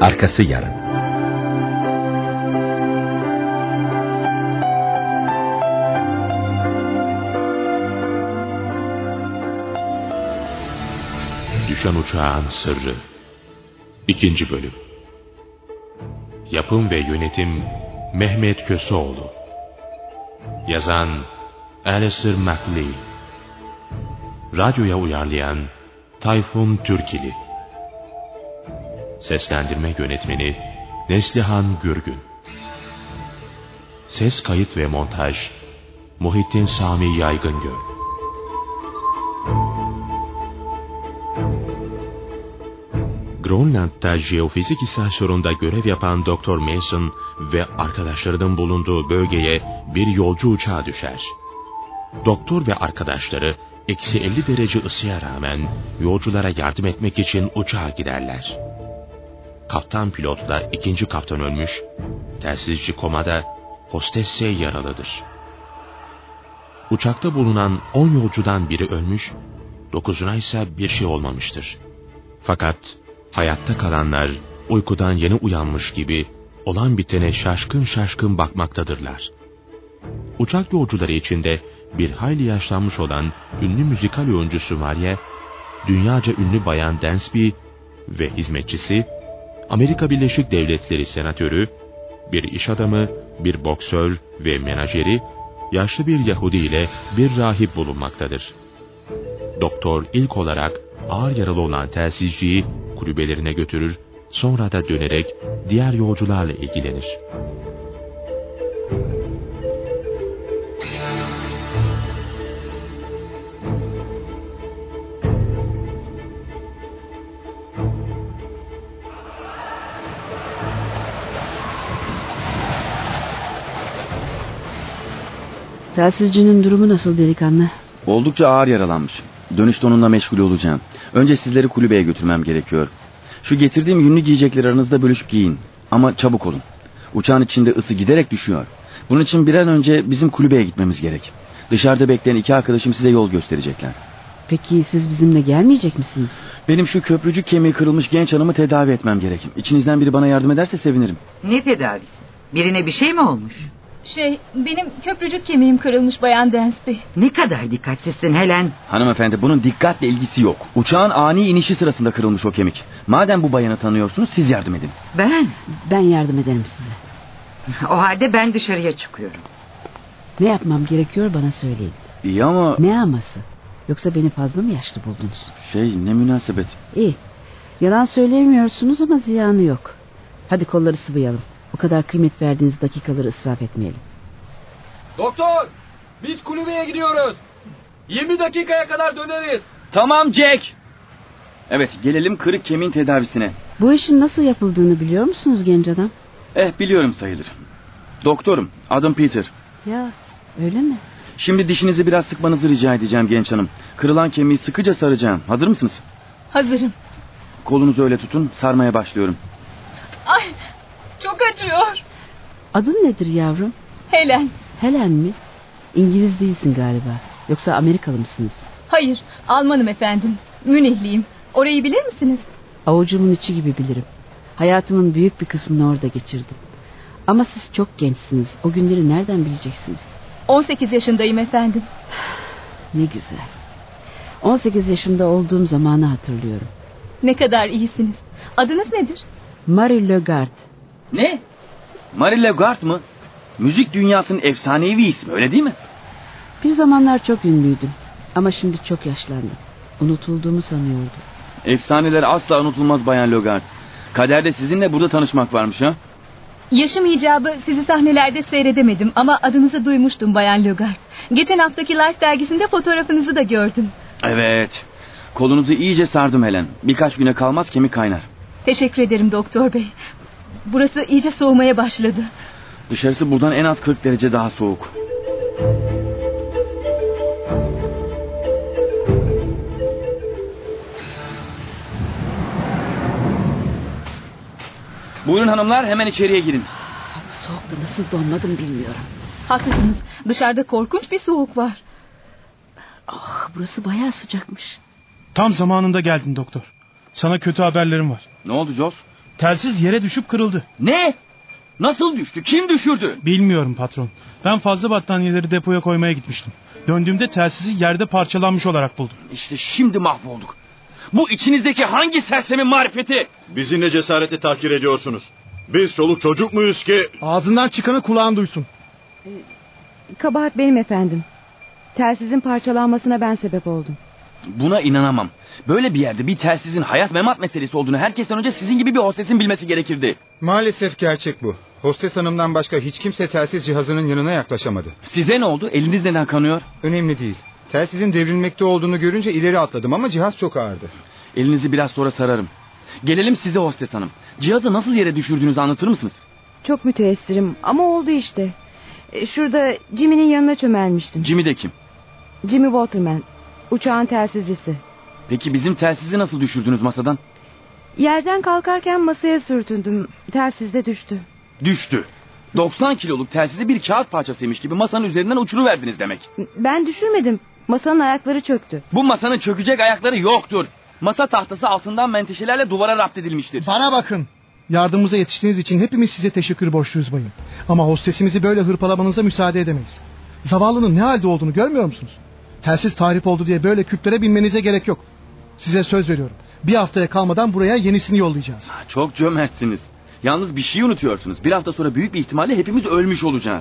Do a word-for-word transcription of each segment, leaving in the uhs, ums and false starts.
Arkası yarın. Düşen Uçağın Sırrı İkinci Bölüm. Yapım ve Yönetim Mehmet Köseoğlu. Yazan Alistair MacLean. Radyoya uyarlayan Tayfun Türkili. Seslendirme Yönetmeni Neslihan Gürgün. Ses kayıt ve montaj Muhittin Sami Yaygıngöl. Grönland'da jeofizik istasyonunda görev yapan Doktor Mason ve arkadaşlarının bulunduğu bölgeye bir yolcu uçağı düşer. Doktor ve arkadaşları eksi elli derece ısıya rağmen yolculara yardım etmek için uçağa giderler. Kaptan pilotla ikinci kaptan ölmüş, telsizci komada, hostesse yaralıdır. Uçakta bulunan on yolcudan biri ölmüş, dokuzuna ise bir şey olmamıştır. Fakat hayatta kalanlar uykudan yeni uyanmış gibi olan bitene şaşkın şaşkın bakmaktadırlar. Uçak yolcuları içinde bir hayli yaşlanmış olan ünlü müzikal oyuncusu Maria, dünyaca ünlü bayan Dansby ve hizmetçisi, Amerika Birleşik Devletleri senatörü, bir iş adamı, bir boksör ve menajeri, yaşlı bir Yahudi ile bir rahip bulunmaktadır. Doktor ilk olarak ağır yaralı olan telsizciyi kulübelerine götürür, sonra da dönerek diğer yolcularla ilgilenir. Telsizcinin durumu nasıl delikanlı? Oldukça ağır yaralanmış. Dönüşte onunla meşgul olacağım. Önce sizleri kulübeye götürmem gerekiyor. Şu getirdiğim yünlü giyecekleri aranızda bölüşüp giyin. Ama çabuk olun. Uçağın içinde ısı giderek düşüyor. Bunun için bir an önce bizim kulübeye gitmemiz gerek. Dışarıda bekleyen iki arkadaşım size yol gösterecekler. Peki siz bizimle gelmeyecek misiniz? Benim şu köprücük kemiği kırılmış genç hanımı tedavi etmem gerek. İçinizden biri bana yardım ederse sevinirim. Ne tedavisi? Birine bir şey mi olmuş? Şey, benim köprücük kemiğim kırılmış Bayan Dansby. Ne kadar dikkatsizsin Helen. Hanımefendi, bunun dikkatle ilgisi yok. Uçağın ani inişi sırasında kırılmış o kemik. Madem bu bayanı tanıyorsunuz, siz yardım edin. Ben? Ben yardım ederim size. O halde ben dışarıya çıkıyorum. Ne yapmam gerekiyor bana söyleyin. İyi ama... Ne aması? Yoksa beni fazla mı yaşlı buldunuz? Şey, ne münasebet. İyi. Yalan söyleyemiyorsunuz ama ziyanı yok. Hadi kolları sıvayalım. O kadar kıymet verdiğiniz dakikaları israf etmeyelim. Doktor! Biz kulübeye gidiyoruz. yirmi dakikaya kadar döneriz. Tamam Jack. Evet, gelelim kırık kemiğin tedavisine. Bu işin nasıl yapıldığını biliyor musunuz genç adam? Eh, biliyorum sayılır. Doktorum, adım Peter. Ya, öyle mi? Şimdi dişinizi biraz sıkmanızı rica edeceğim genç hanım. Kırılan kemiği sıkıca saracağım. Hazır mısınız? Hazırım. Kolunuzu öyle tutun, sarmaya başlıyorum. Ay, çok acıyor. Adın nedir yavrum? Helen. Helen mi? İngiliz değilsin galiba. Yoksa Amerikalı mısınız? Hayır, Almanım efendim. Münihliyim. Orayı bilir misiniz? Avucumun içi gibi bilirim. Hayatımın büyük bir kısmını orada geçirdim. Ama siz çok gençsiniz. O günleri nereden bileceksiniz? on sekiz yaşındayım efendim. Ne güzel. on sekiz yaşımda olduğum zamanı hatırlıyorum. Ne kadar iyisiniz. Adınız nedir? Marie Legard. Ne? Marie Legard mı? Müzik dünyasının efsanevi ismi, öyle değil mi? Bir zamanlar çok ünlüydüm. Ama şimdi çok yaşlandım. Unutulduğumu sanıyordum. Efsaneler asla unutulmaz Bayan Legard. Kaderde sizinle burada tanışmak varmış ha? Yaşım icabı sizi sahnelerde seyredemedim ama adınızı duymuştum Bayan Legard. Geçen haftaki Life dergisinde fotoğrafınızı da gördüm. Evet. Kolunuzu iyice sardım Helen. Birkaç güne kalmaz kemik kaynar. Teşekkür ederim doktor bey. Burası iyice soğumaya başladı. Dışarısı buradan en az kırk derece daha soğuk. Buyurun hanımlar, hemen içeriye girin. Bu soğukta nasıl donmadım bilmiyorum. Haklısınız. Dışarıda korkunç bir soğuk var. Ah, burası bayağı sıcakmış. Tam zamanında geldin doktor. Sana kötü haberlerim var. Ne oldu Jos? Telsiz yere düşüp kırıldı. Ne? Nasıl düştü? Kim düşürdü? Bilmiyorum patron. Ben fazla battaniyeleri depoya koymaya gitmiştim. Döndüğümde telsizi yerde parçalanmış olarak buldum. İşte şimdi mahvolduk. Bu içinizdeki hangi sersemin marifeti? Bizi ne cesaretle tahkir ediyorsunuz? Biz çoluk çocuk muyuz ki? Ağzından çıkanı kulağın duysun. Kabahat benim efendim. Telsizin parçalanmasına ben sebep oldum. Buna inanamam. Böyle bir yerde bir telsizin hayat memat meselesi olduğunu herkesten önce sizin gibi bir hostesin bilmesi gerekirdi. Maalesef gerçek bu. Hostes hanımdan başka hiç kimse telsiz cihazının yanına yaklaşamadı. Size ne oldu? Eliniz neden kanıyor? Önemli değil. Telsizin devrilmekte olduğunu görünce ileri atladım ama cihaz çok ağırdı. Elinizi biraz sonra sararım. Gelelim size hostes hanım. Cihazı nasıl yere düşürdüğünüzü anlatır mısınız? Çok müteessirim ama oldu işte. Şurada Jimmy'nin yanına çömelmiştim. Jimmy de kim? Jimmy Waterman. Uçağın telsizcisi. Peki bizim telsizi nasıl düşürdünüz masadan? Yerden kalkarken masaya sürtündüm. Telsiz de düştü. Düştü. doksan kiloluk telsizi bir kağıt parçasıymış gibi masanın üzerinden uçuruverdiniz demek. Ben düşürmedim. Masanın ayakları çöktü. Bu masanın çökecek ayakları yoktur. Masa tahtası altından menteşelerle duvara rapt edilmiştir. Bana bakın. Yardımımıza yetiştiğiniz için hepimiz size teşekkür borçluyuz bayım. Ama hostesimizi böyle hırpalamanıza müsaade edemeyiz. Zavallının ne halde olduğunu görmüyor musunuz? Telsiz tahrip oldu diye böyle küplere binmenize gerek yok. Size söz veriyorum. Bir haftaya kalmadan buraya yenisini yollayacağız. Çok cömertsiniz. Yalnız bir şey unutuyorsunuz. Bir hafta sonra büyük bir ihtimalle hepimiz ölmüş olacağız.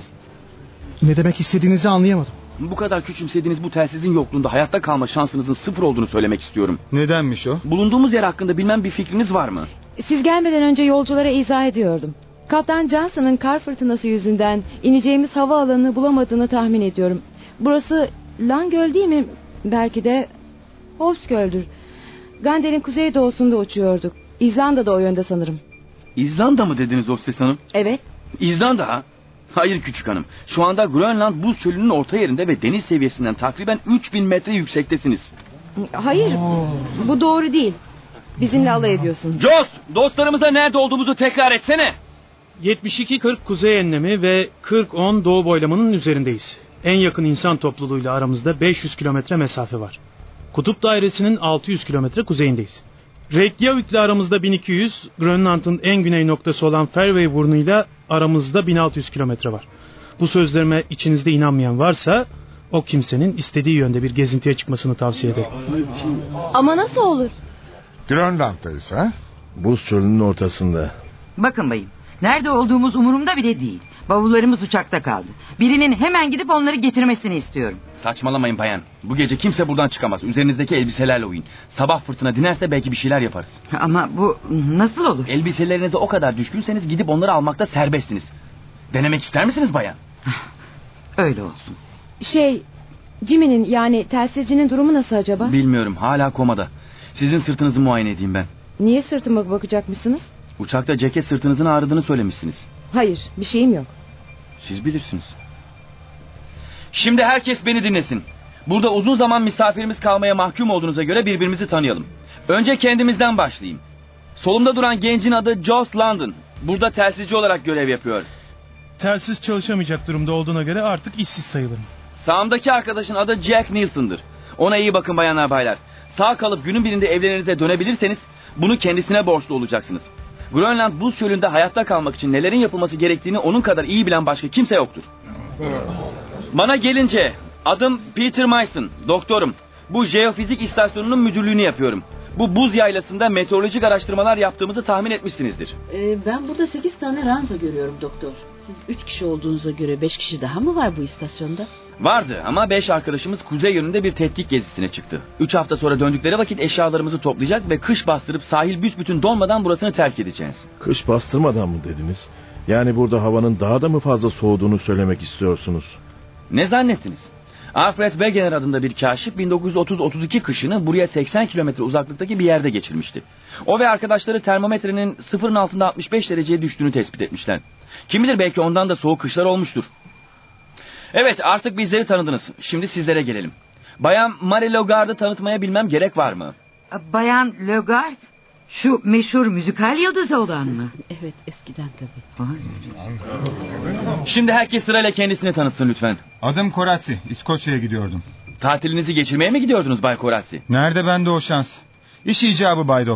Ne demek istediğinizi anlayamadım. Bu kadar küçümsediğiniz bu telsizin yokluğunda hayatta kalma şansınızın sıfır olduğunu söylemek istiyorum. Nedenmiş o? Bulunduğumuz yer hakkında bilmem bir fikriniz var mı? Siz gelmeden önce yolculara izah ediyordum. Kaptan Johnson'ın kar fırtınası yüzünden ineceğimiz havaalanını bulamadığını tahmin ediyorum. Burası Langöl değil mi? Belki de Holmsgöl'dür. Gander'in kuzeydoğusunda uçuyorduk. İzlanda'da o yönde sanırım. İzlanda mı dediniz hostes hanım? Evet. İzlanda ha? Hayır küçük hanım. Şu anda Grönland buz çölünün orta yerinde ve deniz seviyesinden takriben üç bin metre yüksektesiniz. Hayır. Bu doğru değil. Bizimle alay ediyorsun. Joss, dostlarımıza nerede olduğumuzu tekrar etsene. yetmiş iki kırk kuzey enlemi ve kırk on doğu boylamanın üzerindeyiz. En yakın insan topluluğuyla aramızda beş yüz kilometre mesafe var. Kutup dairesinin altı yüz kilometre kuzeyindeyiz. Reykjavik'le aramızda bin iki yüz, Grönland'ın en güney noktası olan Fairway burnuyla aramızda bin altı yüz kilometre var. Bu sözlerime içinizde inanmayan varsa o kimsenin istediği yönde bir gezintiye çıkmasını tavsiye ederim. Ama nasıl olur? Grönland'dayız ha? Buz çölünün ortasında. Bakın bayım, nerede olduğumuz umurumda bile değil. Bavullarımız uçakta kaldı. Birinin hemen gidip onları getirmesini istiyorum. Saçmalamayın bayan. Bu gece kimse buradan çıkamaz. Üzerinizdeki elbiselerle uyun. Sabah fırtına dinerse belki bir şeyler yaparız. Ama bu nasıl olur? Elbiselerinize o kadar düşkünseniz gidip onları almakta serbestsiniz. Denemek ister misiniz bayan? Öyle olsun. Şey, Jimmy'nin yani telsizcinin durumu nasıl acaba? Bilmiyorum, hala komada. Sizin sırtınızı muayene edeyim ben. Niye sırtıma bakacakmışsınız? Uçakta ceket sırtınızın ağrıdığını söylemişsiniz. Hayır, bir şeyim yok. Siz bilirsiniz. Şimdi herkes beni dinlesin. Burada uzun zaman misafirimiz kalmaya mahkum olduğunuza göre birbirimizi tanıyalım. Önce kendimizden başlayayım. Solumda duran gencin adı Joss London. Burada telsizci olarak görev yapıyor. Telsiz çalışamayacak durumda olduğuna göre artık işsiz sayılırım. Sağımdaki arkadaşın adı Jack Nielsen'dır. Ona iyi bakın bayanlar baylar. Sağ kalıp günün birinde evlerinize dönebilirseniz bunu kendisine borçlu olacaksınız. Grönland buz çölünde hayatta kalmak için nelerin yapılması gerektiğini onun kadar iyi bilen başka kimse yoktur. Bana gelince adım Peter Mason, doktorum. Bu jeofizik istasyonunun müdürlüğünü yapıyorum. Bu buz yaylasında meteorolojik araştırmalar yaptığımızı tahmin etmişsinizdir. Ee, ben burada sekiz tane ranza görüyorum doktor. Siz üç kişi olduğunuza göre beş kişi daha mı var bu istasyonda? Vardı ama beş arkadaşımız kuzey yönünde bir tetkik gezisine çıktı. Üç hafta sonra döndükleri vakit eşyalarımızı toplayacak ve kış bastırıp sahil büsbütün donmadan burasını terk edeceğiz. Kış bastırmadan mı dediniz? Yani burada havanın daha da mı fazla soğuduğunu söylemek istiyorsunuz? Ne zannettiniz? Alfred Wegener adında bir kaşif bin dokuz yüz otuz otuz iki kışını buraya seksen kilometre uzaklıktaki bir yerde geçirmişti. O ve arkadaşları termometrenin sıfırın altında altmış beş dereceye düştüğünü tespit etmişler. Kim bilir belki ondan da soğuk kışlar olmuştur. Evet, artık bizleri tanıdınız. Şimdi sizlere gelelim. Bayan Marie Logard'ı tanıtmaya bilmem gerek var mı? Bayan Logard? Şu meşhur müzikal yıldızı olan mı? Evet, eskiden tabii. Şimdi herkes sırayla kendisini tanıtsın lütfen. Adım Koratsi. İskoçya'ya gidiyordum. Tatilinizi geçirmeye mi gidiyordunuz Bay Koratsi? Nerede bende o şans? İş icabı Bay Doktor.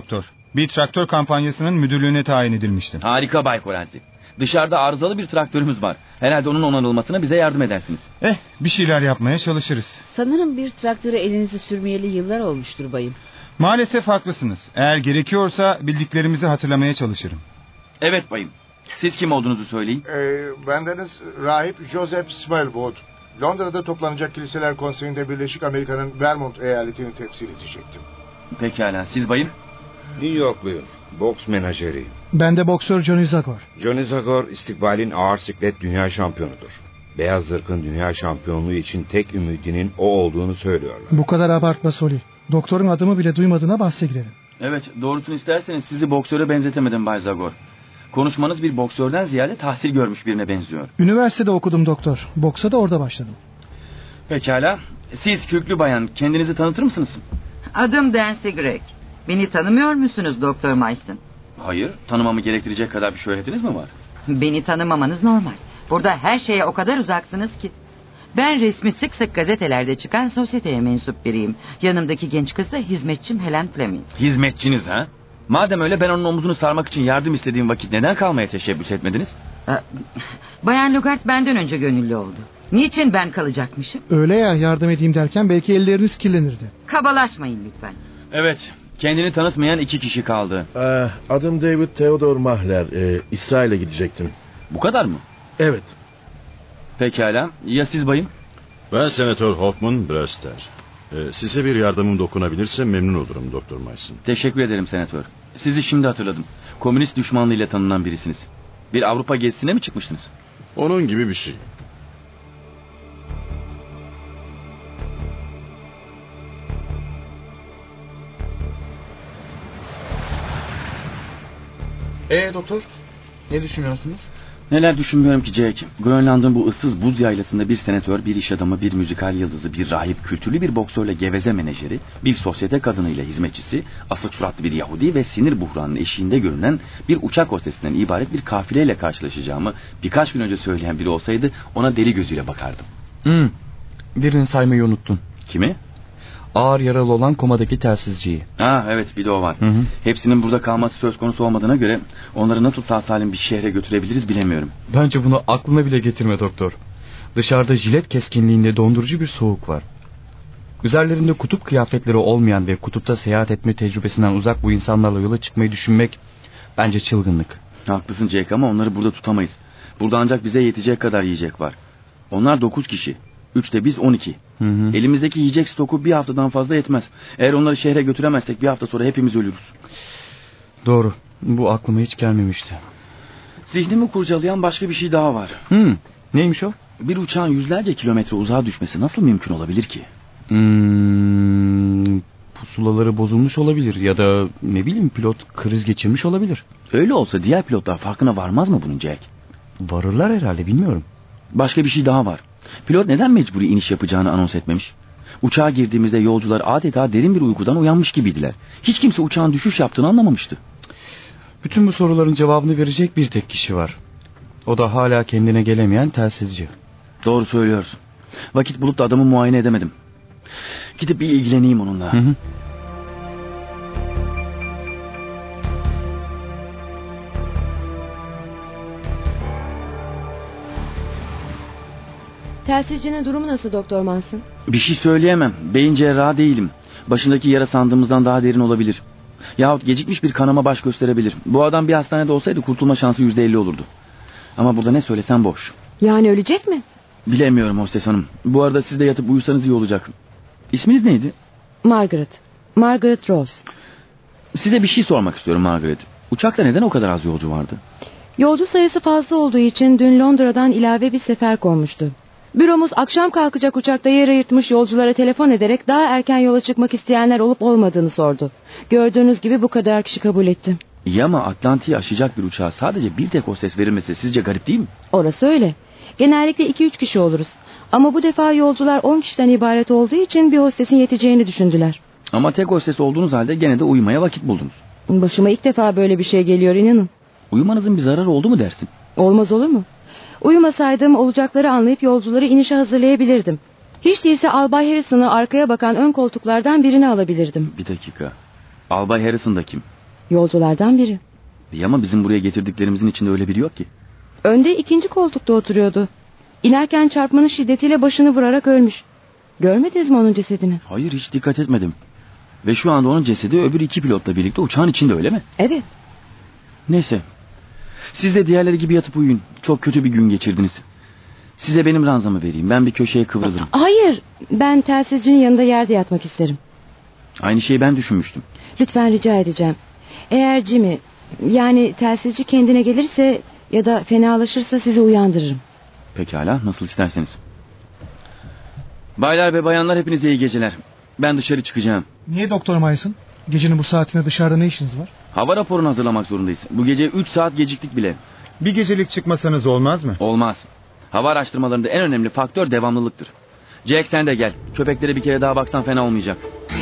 Bir traktör kampanyasının müdürlüğüne tayin edilmiştim. Harika Bay Korenzi. Dışarıda arızalı bir traktörümüz var. Herhalde onun onarılmasına bize yardım edersiniz. Eh, bir şeyler yapmaya çalışırız. Sanırım bir traktöre elinizi sürmeyeli yıllar olmuştur bayım. Maalesef haklısınız. Eğer gerekiyorsa bildiklerimizi hatırlamaya çalışırım. Evet bayım. Siz kim olduğunuzu söyleyin. Ee, bendeniz rahip Joseph Smallwood. Londra'da toplanacak Kiliseler Konseyi'nde Birleşik Amerika'nın Vermont eyaletini temsil edecektim. Pekala, siz bayım? New Yorkluyum. Boks menajeriyim. Ben de boksör Johnny Zagor. Johnny Zagor istikbalin ağır siklet dünya şampiyonudur. Beyaz zırhın dünya şampiyonluğu için tek ümidinin o olduğunu söylüyorlar. Bu kadar abartma Soli. Doktorun adımı bile duymadığına bahse girelim. Evet, doğrusunu isterseniz sizi boksöre benzetemedim Bay Zagor. Konuşmanız bir boksörden ziyade tahsil görmüş birine benziyor. Üniversitede okudum doktor. Boksa da orada başladım. Pekala. Siz köklü bayan, kendinizi tanıtır mısınız? Adım Dancy Gregg. Beni tanımıyor musunuz Doktor Mason? Hayır, tanımamı gerektirecek kadar bir şöhretiniz mi var? Beni tanımamanız normal. Burada her şeye o kadar uzaksınız ki. Ben resmi sık sık gazetelerde çıkan sosyeteye mensup biriyim. Yanımdaki genç kız da hizmetçim Helen Fleming. Hizmetçiniz ha? Madem öyle, ben onun omzunu sarmak için yardım istediğim vakit neden kalmaya teşebbüs etmediniz? Bayan Lugard benden önce gönüllü oldu. Niçin ben kalacakmışım? Öyle ya, yardım edeyim derken belki elleriniz kirlenirdi. Kabalaşmayın lütfen. Evet, kendini tanıtmayan iki kişi kaldı. Ee, adım David Theodore Mahler. Ee, İsrail'e gidecektim. Bu kadar mı? Evet. Pekala, ya siz bayım? Ben Senatör Hoffman Brewster. Ee, size bir yardımım dokunabilirse memnun olurum Doktor Mason. Teşekkür ederim senatör. Sizi şimdi hatırladım. Komünist düşmanlığıyla tanınan birisiniz. Bir Avrupa gezisine mi çıkmıştınız? Onun gibi bir şey. Ee doktor, ne düşünüyorsunuz? Neler düşünmüyorum ki Jack. Grönland'ın bu ıssız buz yaylasında bir senatör, bir iş adamı, bir müzikal yıldızı, bir rahip, kültürlü bir boksörle geveze menajeri, bir sosyete kadınıyla hizmetçisi, asık suratlı bir Yahudi ve sinir buhranının eşiğinde görünen bir uçak hostesinden ibaret bir kafileyle karşılaşacağımı birkaç gün önce söyleyen biri olsaydı ona deli gözüyle bakardım. Hmm, birini saymayı unuttun. Kimi? Ağır yaralı olan komadaki telsizciyi. Ha evet, bir de o var. Hı hı. Hepsinin burada kalması söz konusu olmadığına göre onları nasıl sağ salim bir şehre götürebiliriz bilemiyorum. Bence bunu aklına bile getirme doktor. Dışarıda jilet keskinliğinde dondurucu bir soğuk var. Üzerlerinde kutup kıyafetleri olmayan ve kutupta seyahat etme tecrübesinden uzak bu insanlarla yola çıkmayı düşünmek bence çılgınlık. Haklısın Jack, ama onları burada tutamayız. Burada ancak bize yetecek kadar yiyecek var. Onlar dokuz kişi. Üçte biz on iki. Hı hı. Elimizdeki yiyecek stoku bir haftadan fazla yetmez. Eğer onları şehre götüremezsek bir hafta sonra hepimiz ölürüz. Doğru. Bu aklıma hiç gelmemişti. Zihnimi kurcalayan başka bir şey daha var. Hmm. Neymiş o? Bir uçağın yüzlerce kilometre uzağa düşmesi nasıl mümkün olabilir ki? Hmm, pusulaları bozulmuş olabilir ya da ne bileyim pilot kriz geçirmiş olabilir. Öyle olsa diğer pilotlar farkına varmaz mı bunun Jack? Varırlar herhalde, bilmiyorum. Başka bir şey daha var. Pilot neden mecburi iniş yapacağını anons etmemiş? Uçağa girdiğimizde yolcular adeta derin bir uykudan uyanmış gibiydiler. Hiç kimse uçağın düşüş yaptığını anlamamıştı. Bütün bu soruların cevabını verecek bir tek kişi var. O da hala kendine gelemeyen telsizci. Doğru söylüyorsun. Vakit bulup da adamı muayene edemedim. Gidip bir ilgileneyim onunla. Hı hı. Telsizcinin durumu nasıl Doktor Manson? Bir şey söyleyemem. Beyin cerrahı değilim. Başındaki yara sandığımızdan daha derin olabilir. Yahut gecikmiş bir kanama baş gösterebilir. Bu adam bir hastanede olsaydı kurtulma şansı yüzde elli olurdu. Ama burada ne söylesem boş. Yani ölecek mi? Bilemiyorum hostes hanım. Bu arada siz de yatıp uyusanız iyi olacak. İsminiz neydi? Margaret. Margaret Rose. Size bir şey sormak istiyorum Margaret. Uçakta neden o kadar az yolcu vardı? Yolcu sayısı fazla olduğu için dün Londra'dan ilave bir sefer konmuştu. Büromuz akşam kalkacak uçakta yer ayırtmış yolculara telefon ederek daha erken yola çıkmak isteyenler olup olmadığını sordu. Gördüğünüz gibi bu kadar kişi kabul etti. İyi ama Atlantik'i aşacak bir uçağa sadece bir tek hostes verilmesi sizce garip değil mi? Orası öyle. Genellikle iki üç kişi oluruz. Ama bu defa yolcular on kişiden ibaret olduğu için bir hostesin yeteceğini düşündüler. Ama tek hostes olduğunuz halde gene de uyumaya vakit buldunuz. Başıma ilk defa böyle bir şey geliyor, inanın. Uyumanızın bir zararı oldu mu dersin? Olmaz olur mu? Uyumasaydım olacakları anlayıp yolcuları inişe hazırlayabilirdim. Hiç değilse Albay Harrison'ı arkaya bakan ön koltuklardan birini alabilirdim. Bir dakika. Albay Harrison da kim? Yolculardan biri. İyi ama bizim buraya getirdiklerimizin içinde öyle biri yok ki. Önde ikinci koltukta oturuyordu. İnerken çarpmanın şiddetiyle başını vurarak ölmüş. Görmediniz mi onun cesedini? Hayır, hiç dikkat etmedim. Ve şu anda onun cesedi öbür iki pilotla birlikte uçağın içinde, öyle mi? Evet. Neyse. Siz de diğerleri gibi yatıp uyuyun. Çok kötü bir gün geçirdiniz. Size benim ranzamı vereyim. Ben bir köşeye kıvrılırım. Hayır. Ben telsizcinin yanında yerde yatmak isterim. Aynı şeyi ben düşünmüştüm. Lütfen rica edeceğim. Eğer Jimmy, yani telsizci kendine gelirse ya da fenalaşırsa sizi uyandırırım. Pekala, nasıl isterseniz. Baylar ve bayanlar, hepinize iyi geceler. Ben dışarı çıkacağım. Niye Doktor Myson? Gecenin bu saatinde dışarıda ne işiniz var? Hava raporunu hazırlamak zorundayız. Bu gece üç saat geciktik bile. Bir gecelik çıkmasanız olmaz mı? Olmaz. Hava araştırmalarında en önemli faktör devamlılıktır. Jack, sen de gel. Köpeklere bir kere daha baksan fena olmayacak.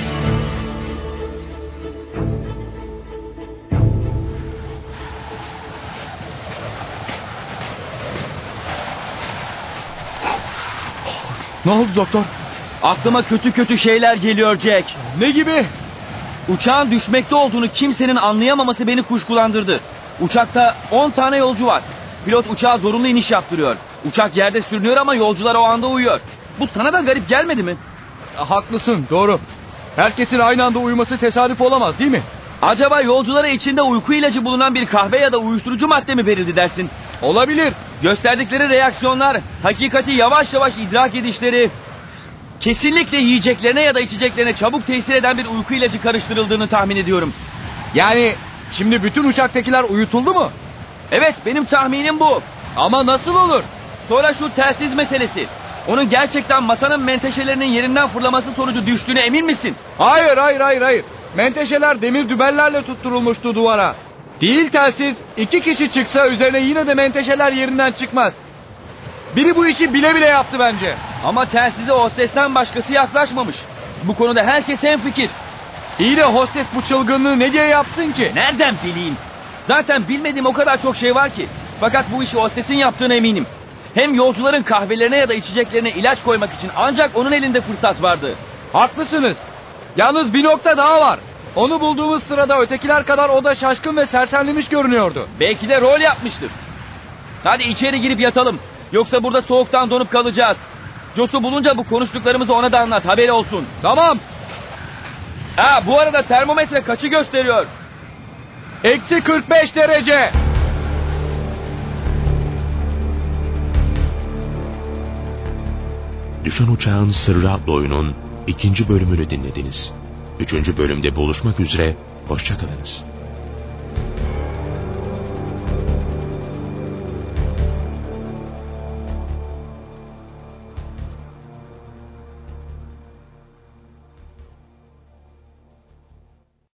Ne oldu doktor? Aklıma kötü kötü şeyler geliyor Jack. Ne gibi? Uçağın düşmekte olduğunu kimsenin anlayamaması beni kuşkulandırdı. Uçakta on tane yolcu var. Pilot uçağa zorunlu iniş yaptırıyor. Uçak yerde sürünüyor ama yolcular o anda uyuyor. Bu sana da garip gelmedi mi? Haklısın, doğru. Herkesin aynı anda uyuması tesadüf olamaz, değil mi? Acaba yolculara içinde uyku ilacı bulunan bir kahve ya da uyuşturucu madde mi verildi dersin? Olabilir. Gösterdikleri reaksiyonlar, hakikati yavaş yavaş idrak edişleri... Kesinlikle yiyeceklerine ya da içeceklerine çabuk tesir eden bir uyku ilacı karıştırıldığını tahmin ediyorum. Yani şimdi bütün uçaktakiler uyutuldu mu? Evet, benim tahminim bu. Ama nasıl olur? Sonra şu telsiz meselesi. Onun gerçekten masanın menteşelerinin yerinden fırlaması sonucu düştüğüne emin misin? Hayır, hayır, hayır, hayır. Menteşeler demir dübellerle tutturulmuştu duvara. Değil telsiz, iki kişi çıksa üzerine yine de menteşeler yerinden çıkmaz. Biri bu işi bile bile yaptı bence. Ama telsize hostesten başkası yaklaşmamış. Bu konuda herkes hemfikir. İyi de hostes bu çılgınlığı ne diye yapsın ki? Nereden bileyim? Zaten bilmediğim o kadar çok şey var ki. Fakat bu işi hostesin yaptığına eminim. Hem yolcuların kahvelerine ya da içeceklerine ilaç koymak için ancak onun elinde fırsat vardı. Haklısınız. Yalnız bir nokta daha var. Onu bulduğumuz sırada ötekiler kadar o da şaşkın ve sersemlemiş görünüyordu. Belki de rol yapmıştır. Hadi içeri girip yatalım. Yoksa burada soğuktan donup kalacağız. Jos'u bulunca bu konuştuklarımızı ona da anlat, haberi olsun. Tamam. Ha, bu arada termometre kaçı gösteriyor? Eksi kırk beş derece. Düşen Uçağın Sırrı adlı oyunun ikinci bölümünü dinlediniz. Üçüncü bölümde buluşmak üzere, hoşça kalınız.